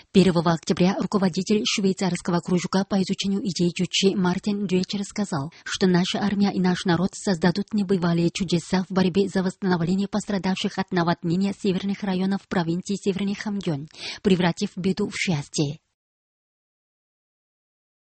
1 октября руководитель швейцарского кружка по изучению идей Джучи Мартин Дюэчер сказал, что наша армия и наш народ создадут небывалые чудеса в борьбе за восстановление пострадавших от наводнения северных районов провинции Северный Хамгён, превратив беду в счастье.